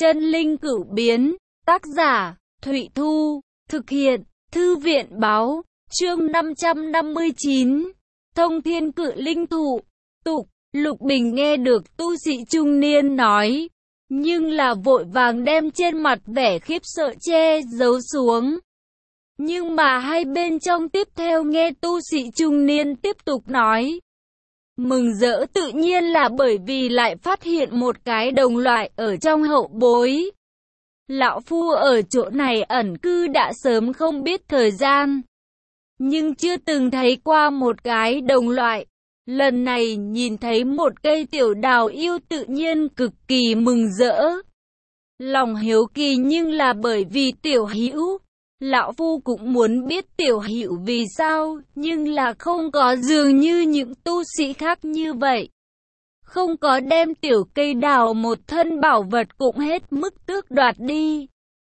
Chân linh cửu biến, tác giả, Thụy Thu, thực hiện, Thư viện báo, chương 559, Thông Thiên Cự Linh Thụ, tục, Lục Bình nghe được tu sĩ trung niên nói, nhưng là vội vàng đem trên mặt vẻ khiếp sợ che giấu xuống. Nhưng mà hai bên trong tiếp theo nghe tu sĩ trung niên tiếp tục nói. Mừng rỡ tự nhiên là bởi vì lại phát hiện một cái đồng loại ở trong hậu bối. Lão Phu ở chỗ này ẩn cư đã sớm không biết thời gian, nhưng chưa từng thấy qua một cái đồng loại. Lần này nhìn thấy một cây tiểu đào yêu tự nhiên cực kỳ mừng rỡ. Lòng hiếu kỳ nhưng là bởi vì tiểu hữu. Lão Phu cũng muốn biết tiểu hữu vì sao, nhưng là không có dường như những tu sĩ khác như vậy. Không có đem tiểu cây đào một thân bảo vật cũng hết mức tước đoạt đi.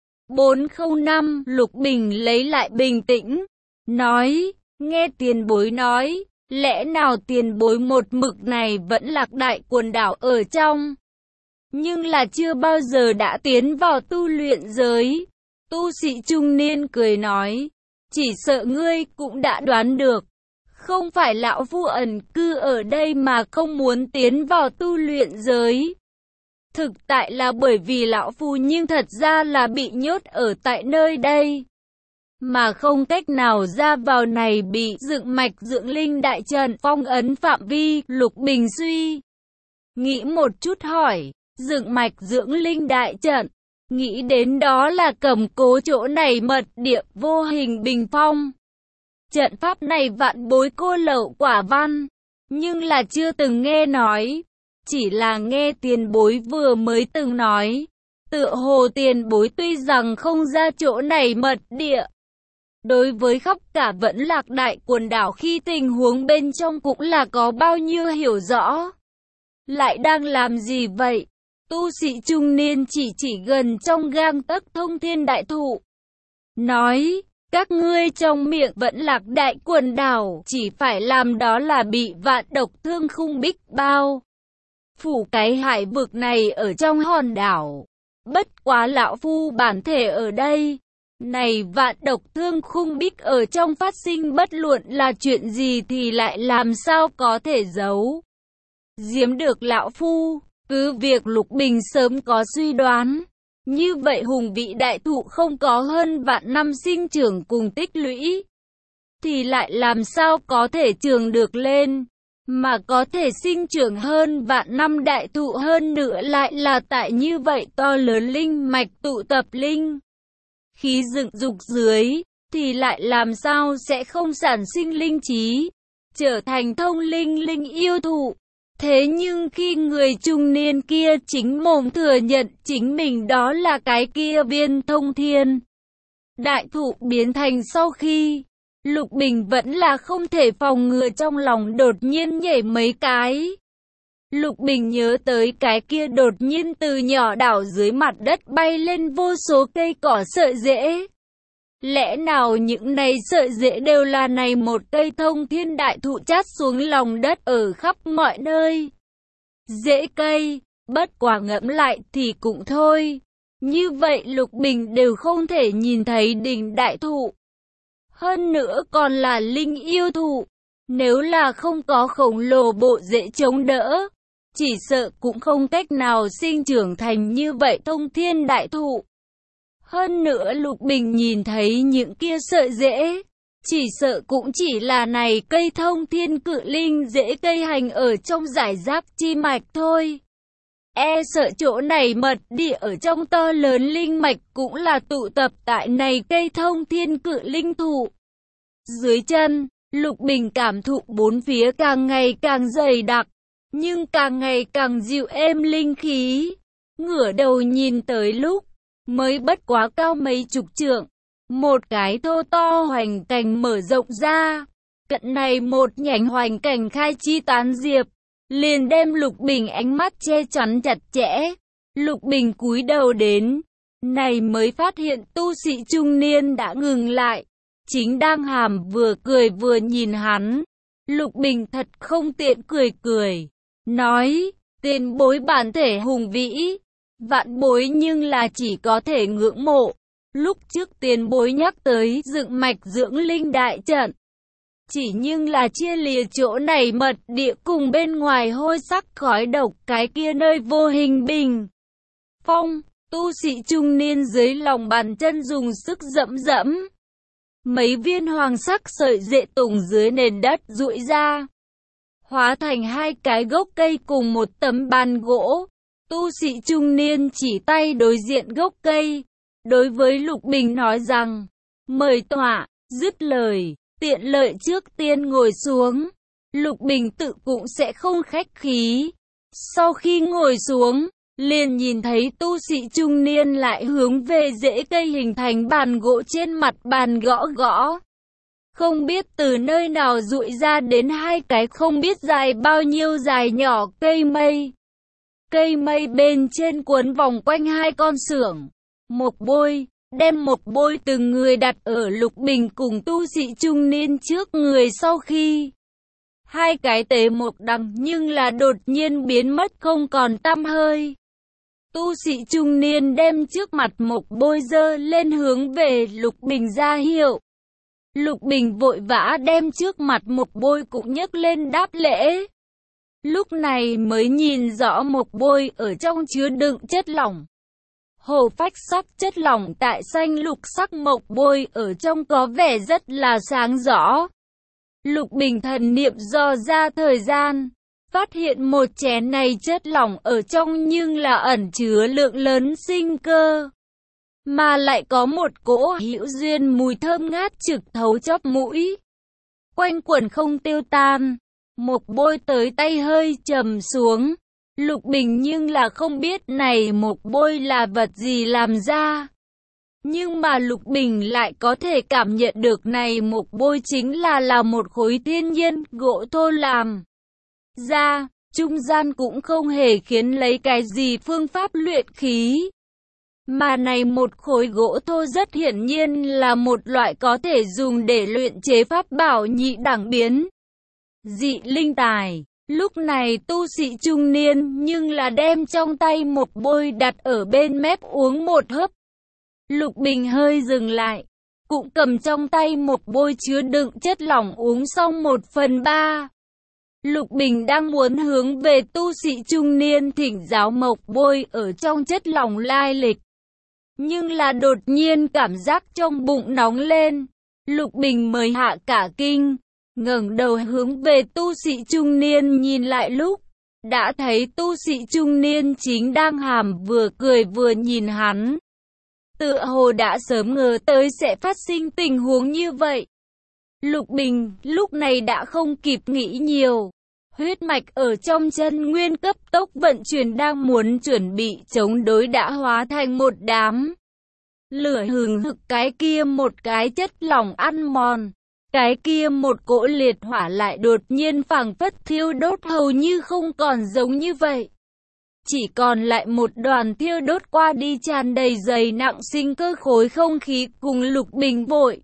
405 Lục Bình lấy lại bình tĩnh, nói, nghe tiền bối nói, lẽ nào tiền bối một mực này vẫn lạc đại quần đảo ở trong, nhưng là chưa bao giờ đã tiến vào tu luyện giới. Tu sĩ trung niên cười nói, chỉ sợ ngươi cũng đã đoán được, không phải lão Phu ẩn cư ở đây mà không muốn tiến vào tu luyện giới. Thực tại là bởi vì lão Phu nhưng thật ra là bị nhốt ở tại nơi đây, mà không cách nào ra vào, này bị dựng mạch dưỡng linh đại trận phong ấn phạm vi. Lục Bình suy nghĩ một chút hỏi, dựng mạch dưỡng linh đại trận, nghĩ đến đó là cầm cố chỗ này mật địa vô hình bình phong. Trận pháp này vạn bối cô lậu quả văn, nhưng là chưa từng nghe nói, chỉ là nghe tiền bối vừa mới từng nói. Tựa hồ tiền bối tuy rằng không ra chỗ này mật địa, đối với khắp cả vẫn lạc đại quần đảo khi tình huống bên trong cũng là có bao nhiêu hiểu rõ. Lại đang làm gì vậy? Tu sĩ trung niên chỉ gần trong gang tấc thông thiên đại thụ, nói, các ngươi trong miệng vẫn lạc đại quần đảo chỉ phải làm đó là bị vạn độc thương khung bích bao phủ cái hải vực này ở trong hòn đảo. Bất quá lão Phu bản thể ở đây, này vạn độc thương khung bích ở trong phát sinh bất luận là chuyện gì thì lại làm sao có thể giấu giếm được lão Phu. Cứ việc Lục Bình sớm có suy đoán, như vậy hùng vĩ đại thụ không có hơn vạn năm sinh trưởng cùng tích lũy, thì lại làm sao có thể trường được lên, mà có thể sinh trưởng hơn vạn năm đại thụ hơn nữa lại là tại như vậy to lớn linh mạch tụ tập linh khí dựng dục dưới, thì lại làm sao sẽ không sản sinh linh trí, trở thành thông linh linh yêu thụ. Thế nhưng khi người trung niên kia chính mồm thừa nhận chính mình đó là cái kia viên thông thiên đại thụ biến thành sau khi, Lục Bình vẫn là không thể phòng ngừa trong lòng đột nhiên nhảy mấy cái. Lục Bình nhớ tới cái kia đột nhiên từ nhỏ đảo dưới mặt đất bay lên vô số cây cỏ sợi rễ. Lẽ nào những này sợi rễ đều là này một cây thông thiên đại thụ chát xuống lòng đất ở khắp mọi nơi? Rễ cây, bất quả ngẫm lại thì cũng thôi. Như vậy Lục Bình đều không thể nhìn thấy đỉnh đại thụ. Hơn nữa còn là linh yêu thụ. Nếu là không có khổng lồ bộ rễ chống đỡ, chỉ sợ cũng không cách nào sinh trưởng thành như vậy thông thiên đại thụ. Hơn nữa Lục Bình nhìn thấy những kia sợi rễ, chỉ sợ cũng chỉ là này cây thông thiên cự linh rễ cây hành ở trong giải rác chi mạch thôi. E sợ chỗ này mật địa ở trong to lớn linh mạch cũng là tụ tập tại này cây thông thiên cự linh thụ. Dưới chân, Lục Bình cảm thụ bốn phía càng ngày càng dày đặc, nhưng càng ngày càng dịu êm linh khí. Ngửa đầu nhìn tới lúc mới bất quá cao mấy chục trượng, một cái thô to hoành cành mở rộng ra, cận này một nhánh hoành cành khai chi tán diệp, liền đem Lục Bình ánh mắt che chắn chặt chẽ. Lục Bình cúi đầu đến, này mới phát hiện tu sĩ trung niên đã ngừng lại, chính đang hàm vừa cười vừa nhìn hắn. Lục Bình thật không tiện cười, nói, tiền bối bản thể hùng vĩ, vạn bối nhưng là chỉ có thể ngưỡng mộ. Lúc trước tiền bối nhắc tới dựng mạch dưỡng linh đại trận. Chỉ nhưng là chia lìa chỗ này mật địa cùng bên ngoài hôi sắc khói độc cái kia nơi vô hình bình. Phong, tu sĩ trung niên dưới lòng bàn chân dùng sức dẫm dẫm. Mấy viên hoàng sắc sợi rễ tùng dưới nền đất rũi ra. Hóa thành hai cái gốc cây cùng một tấm bàn gỗ. Tu sĩ trung niên chỉ tay đối diện gốc cây. Đối với Lục Bình nói rằng, mời tọa, dứt lời, tiện lợi trước tiên ngồi xuống. Lục Bình tự cũng sẽ không khách khí. Sau khi ngồi xuống, liền nhìn thấy tu sĩ trung niên lại hướng về rễ cây hình thành bàn gỗ trên mặt bàn gõ gõ. Không biết từ nơi nào rụi ra đến hai cái không biết dài bao nhiêu dài nhỏ cây mây. Cây mây bên trên cuốn vòng quanh hai con xưởng. Một bôi, đem một bôi từng người đặt ở Lục Bình cùng tu sĩ trung niên trước người sau khi. Hai cái tế một đằng nhưng là đột nhiên biến mất không còn tăm hơi. Tu sĩ trung niên đem trước mặt một bôi dơ lên hướng về Lục Bình ra hiệu. Lục Bình vội vã đem trước mặt một bôi cũng nhấc lên đáp lễ. Lúc này mới nhìn rõ một bôi ở trong chứa đựng chất lỏng. Hồ phách sắc chất lỏng tại xanh lục sắc mộc bôi ở trong có vẻ rất là sáng rõ. Lục Bình thần niệm dò ra thời gian, phát hiện một chén này chất lỏng ở trong nhưng là ẩn chứa lượng lớn sinh cơ. Mà lại có một cỗ hữu duyên mùi thơm ngát trực thấu chóp mũi. Quanh quẩn không tiêu tan, một bôi tới tay hơi trầm xuống. Lục Bình nhưng là không biết này một bôi là vật gì làm ra. Nhưng mà Lục Bình lại có thể cảm nhận được này một bôi chính là một khối thiên nhiên gỗ thô làm ra, trung gian cũng không hề khiến lấy cái gì phương pháp luyện khí. Mà này một khối gỗ thô rất hiển nhiên là một loại có thể dùng để luyện chế pháp bảo nhị đẳng biến. Dị linh tài. Lúc này tu sĩ trung niên nhưng là đem trong tay một bôi đặt ở bên mép uống một hớp. Lục Bình hơi dừng lại, cũng cầm trong tay một bôi chứa đựng chất lỏng uống xong 1/3. Lục Bình đang muốn hướng về tu sĩ trung niên thỉnh giáo mộc bôi ở trong chất lỏng lai lịch. Nhưng là đột nhiên cảm giác trong bụng nóng lên. Lục Bình mới hạ cả kinh, ngẩng đầu hướng về tu sĩ trung niên nhìn lại lúc, đã thấy tu sĩ trung niên chính đang hàm vừa cười vừa nhìn hắn. Tựa hồ đã sớm ngờ tới sẽ phát sinh tình huống như vậy. Lục Bình lúc này đã không kịp nghĩ nhiều. Huyết mạch ở trong chân nguyên cấp tốc vận chuyển đang muốn chuẩn bị chống đối đã hóa thành một đám lửa hừng hực, cái kia một cái chất lỏng ăn mòn. Cái kia một cỗ liệt hỏa lại đột nhiên phảng phất thiêu đốt hầu như không còn giống như vậy. Chỉ còn lại một đoàn thiêu đốt qua đi tràn đầy dày nặng sinh cơ khối không khí cùng Lục Bình vội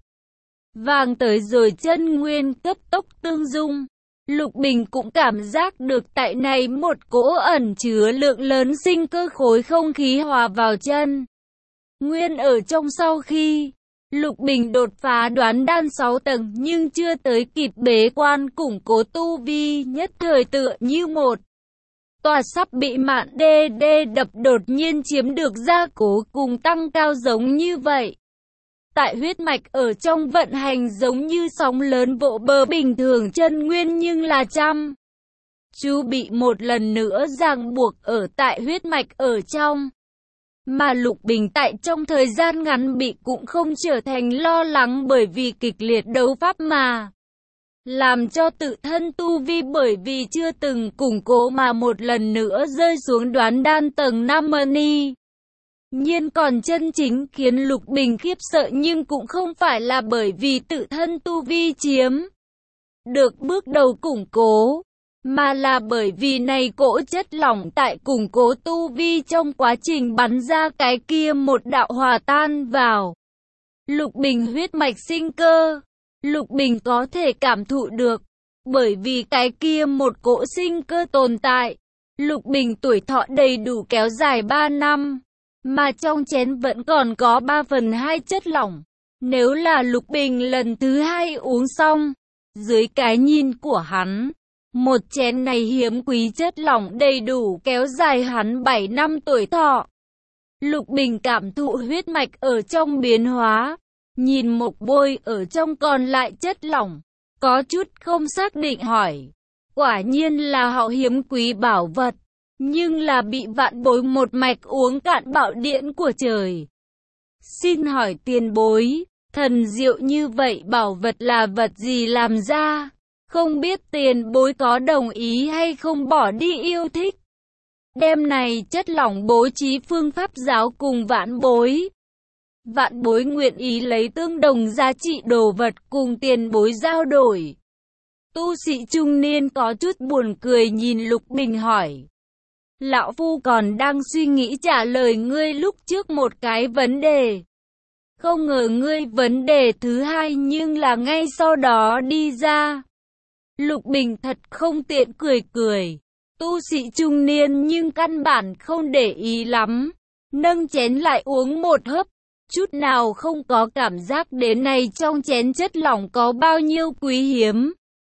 vàng tới rồi chân nguyên cấp tốc tương dung. Lục Bình cũng cảm giác được tại này một cỗ ẩn chứa lượng lớn sinh cơ khối không khí hòa vào chân nguyên ở trong. Sau khi Lục Bình đột phá đoán đan 6 tầng nhưng chưa tới kịp bế quan củng cố tu vi, nhất thời tựa như một tòa sắp bị mạn đê đập đột nhiên chiếm được gia cố cùng tăng cao giống như vậy. Tại huyết mạch ở trong vận hành giống như sóng lớn vỗ bờ bình thường chân nguyên nhưng là chăm chú bị một lần nữa ràng buộc ở tại huyết mạch ở trong. Mà Lục Bình tại trong thời gian ngắn bị cũng không trở thành lo lắng bởi vì kịch liệt đấu pháp mà làm cho tự thân tu vi bởi vì chưa từng củng cố mà một lần nữa rơi xuống đoán đan tầng 5 mani. Nhiên còn chân chính khiến Lục Bình khiếp sợ nhưng cũng không phải là bởi vì tự thân tu vi chiếm được bước đầu củng cố, mà là bởi vì này cỗ chất lỏng tại củng cố tu vi trong quá trình bắn ra cái kia một đạo hòa tan vào Lục Bình huyết mạch sinh cơ. Lục Bình có thể cảm thụ được, bởi vì cái kia một cỗ sinh cơ tồn tại, Lục Bình tuổi thọ đầy đủ kéo dài 3 năm, mà trong chén vẫn còn có 3/2 chất lỏng. Nếu là Lục Bình lần thứ 2 uống xong, dưới cái nhìn của hắn, một chén này hiếm quý chất lỏng đầy đủ kéo dài hắn 7 năm tuổi thọ. Lục Bình cảm thụ huyết mạch ở trong biến hóa, nhìn Mộc Bôi ở trong còn lại chất lỏng, có chút không xác định hỏi. Quả nhiên là hậu hiếm quý bảo vật, nhưng là bị Vạn Bối một mạch uống cạn bạo điện của trời. Xin hỏi tiền bối, thần diệu như vậy bảo vật là vật gì làm ra? Không biết tiền bối có đồng ý hay không bỏ đi yêu thích. Đêm này chất lỏng bố trí phương pháp giáo cùng Vạn Bối. Vạn Bối nguyện ý lấy tương đồng giá trị đồ vật cùng tiền bối giao đổi. Tu sĩ trung niên có chút buồn cười nhìn Lục Bình hỏi. Lão Phu còn đang suy nghĩ trả lời ngươi lúc trước một cái vấn đề. Không ngờ ngươi vấn đề thứ hai nhưng là ngay sau đó đi ra. Lục Bình thật không tiện cười cười. Tu sĩ trung niên nhưng căn bản không để ý lắm. Nâng chén lại uống một hớp. Chút nào không có cảm giác đến này trong chén chất lỏng có bao nhiêu quý hiếm.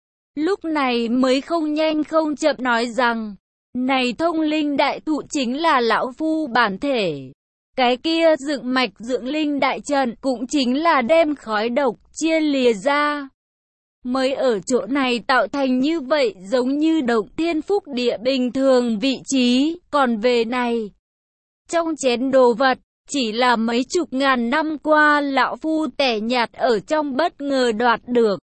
Lúc này mới không nhanh không chậm nói rằng, này thông linh đại thụ chính là lão phu bản thể. Cái kia dựng mạch dưỡng linh đại trận cũng chính là đem khói độc chia lìa ra. Mới ở chỗ này tạo thành như vậy giống như động thiên phúc địa bình thường vị trí, còn về này. Trong chén đồ vật, chỉ là mấy chục ngàn năm qua lão phu tẻ nhạt ở trong bất ngờ đoạt được.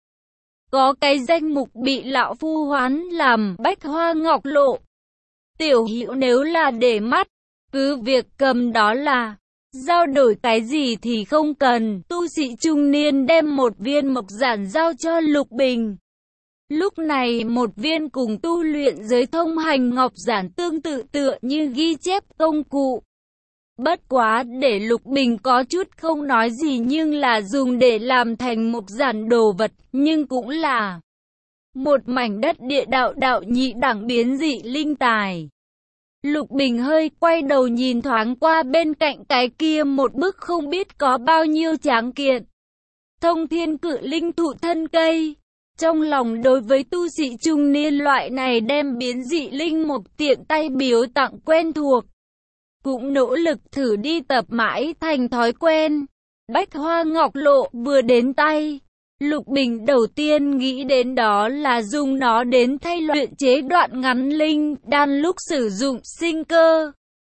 Có cái danh mục bị lão phu hoán làm Bách Hoa Ngọc Lộ. Tiểu hữu nếu là để mắt, cứ việc cầm đó là, giao đổi cái gì thì không cần. Tu sĩ trung niên đem một viên mộc giản giao cho Lục Bình. Lúc này một viên cùng tu luyện giới thông hành ngọc giản tương tự tựa như ghi chép công cụ. Bất quá để Lục Bình có chút không nói gì nhưng là dùng để làm thành mộc giản đồ vật, nhưng cũng là một mảnh đất địa đạo nhị đẳng biến dị linh tài. Lục Bình hơi quay đầu nhìn thoáng qua bên cạnh cái kia một bức không biết có bao nhiêu tráng kiện. Thông thiên cự linh thụ thân cây. Trong lòng đối với tu sĩ trung niên loại này đem biến dị linh mục tiện tay biếu tặng quen thuộc. Cũng nỗ lực thử đi tập mãi thành thói quen. Bách Hoa Ngọc Lộ vừa đến tay. Lục Bình đầu tiên nghĩ đến đó là dùng nó đến thay luyện chế đoạn ngắn linh đan lúc sử dụng sinh cơ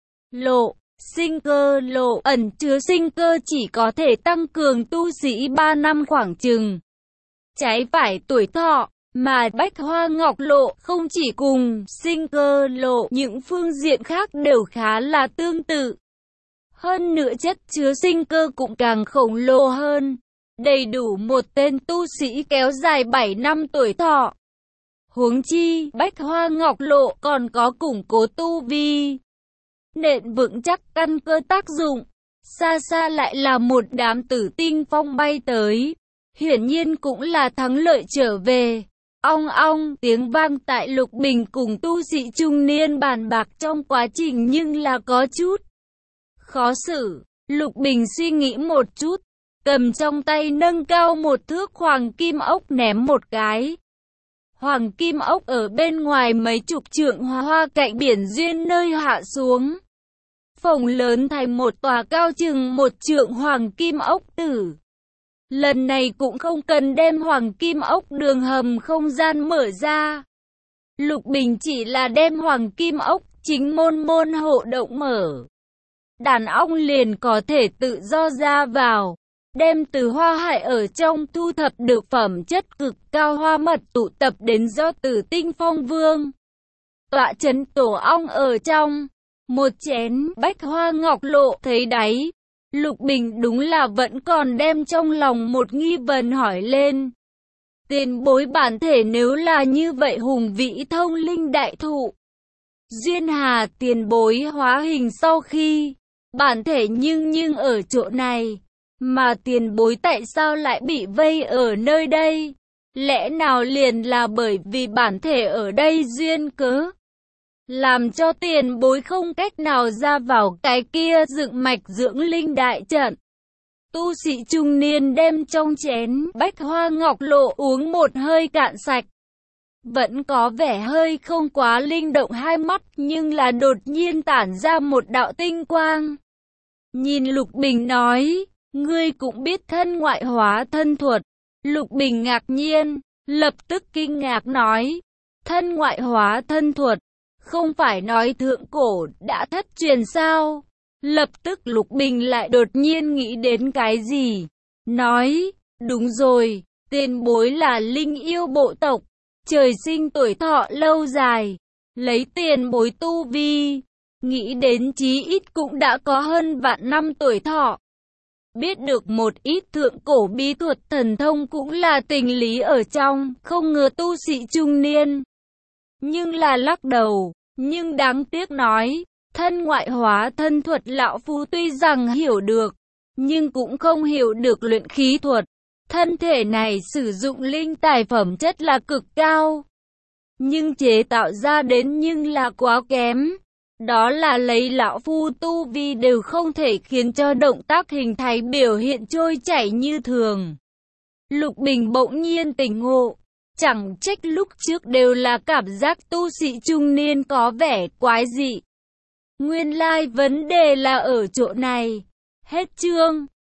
lộ. Sinh cơ lộ ẩn chứa sinh cơ chỉ có thể tăng cường tu sĩ 3 năm khoảng chừng. Trái phải tuổi thọ, mà Bách Hoa Ngọc Lộ không chỉ cùng sinh cơ lộ, những phương diện khác đều khá là tương tự. Hơn nữa chất chứa sinh cơ cũng càng khổng lồ hơn. Đầy đủ một tên tu sĩ kéo dài 7 năm tuổi thọ. Huống chi, Bách Hoa Ngọc Lộ còn có củng cố tu vi, nền vững chắc căn cơ tác dụng. Xa xa lại là một đám tử tinh phong bay tới. Hiển nhiên cũng là thắng lợi trở về. Ong ong, tiếng vang tại Lục Bình cùng tu sĩ trung niên bàn bạc trong quá trình nhưng là có chút khó xử. Lục Bình suy nghĩ một chút, cầm trong tay nâng cao một thước hoàng kim ốc ném một cái. Hoàng kim ốc ở bên ngoài mấy chục trượng hoa cạnh biển duyên nơi hạ xuống. Phồng lớn thành một tòa cao chừng 1 trượng hoàng kim ốc tử. Lần này cũng không cần đem hoàng kim ốc đường hầm không gian mở ra. Lục Bình chỉ là đem hoàng kim ốc chính môn hộ động mở. Đàn ong liền có thể tự do ra vào. Đem từ hoa hải ở trong thu thập được phẩm chất cực cao hoa mật tụ tập đến do Tử Tinh Phong Vương tọa trấn tổ ong ở trong. Một chén Bách Hoa Ngọc Lộ thấy đáy. Lục Bình đúng là vẫn còn đem trong lòng một nghi vấn hỏi lên. Tiền bối bản thể nếu là như vậy hùng vĩ thông linh đại thụ, Duyên Hà tiền bối hóa hình sau khi bản thể nhưng ở chỗ này, mà tiền bối tại sao lại bị vây ở nơi đây? Lẽ nào liền là bởi vì bản thể ở đây duyên cớ? làm cho tiền bối không cách nào ra vào cái kia dựng mạch dưỡng linh đại trận. Tu sĩ trung niên đem trong chén bách hoa ngọc lộ uống một hơi cạn sạch. Vẫn có vẻ hơi không quá linh động hai mắt, nhưng là đột nhiên tản ra một đạo tinh quang. Nhìn Lục Bình nói, ngươi cũng biết thân ngoại hóa thân thuật. Lục Bình ngạc nhiên, lập tức kinh ngạc nói, thân ngoại hóa thân thuật, không phải nói thượng cổ đã thất truyền sao? Lập tức Lục Bình lại đột nhiên nghĩ đến cái gì? Nói, đúng rồi, tiền bối là linh yêu bộ tộc, trời sinh tuổi thọ lâu dài, lấy tiền bối tu vi, nghĩ đến chí ít cũng đã có hơn vạn năm tuổi thọ. Biết được một ít thượng cổ bí thuật thần thông cũng là tình lý ở trong, không ngờ tu sĩ trung niên. Nhưng là lắc đầu, nhưng đáng tiếc nói, thân ngoại hóa thân thuật lão phu tuy rằng hiểu được, nhưng cũng không hiểu được luyện khí thuật. Thân thể này sử dụng linh tài phẩm chất là cực cao, nhưng chế tạo ra đến nhưng là quá kém. Đó là lấy lão phu tu vi đều không thể khiến cho động tác hình thành biểu hiện trôi chảy như thường. Lục Bình bỗng nhiên tỉnh ngộ, chẳng trách lúc trước đều là cảm giác tu sĩ trung niên có vẻ quái dị. Nguyên lai vấn đề là ở chỗ này. Hết chương.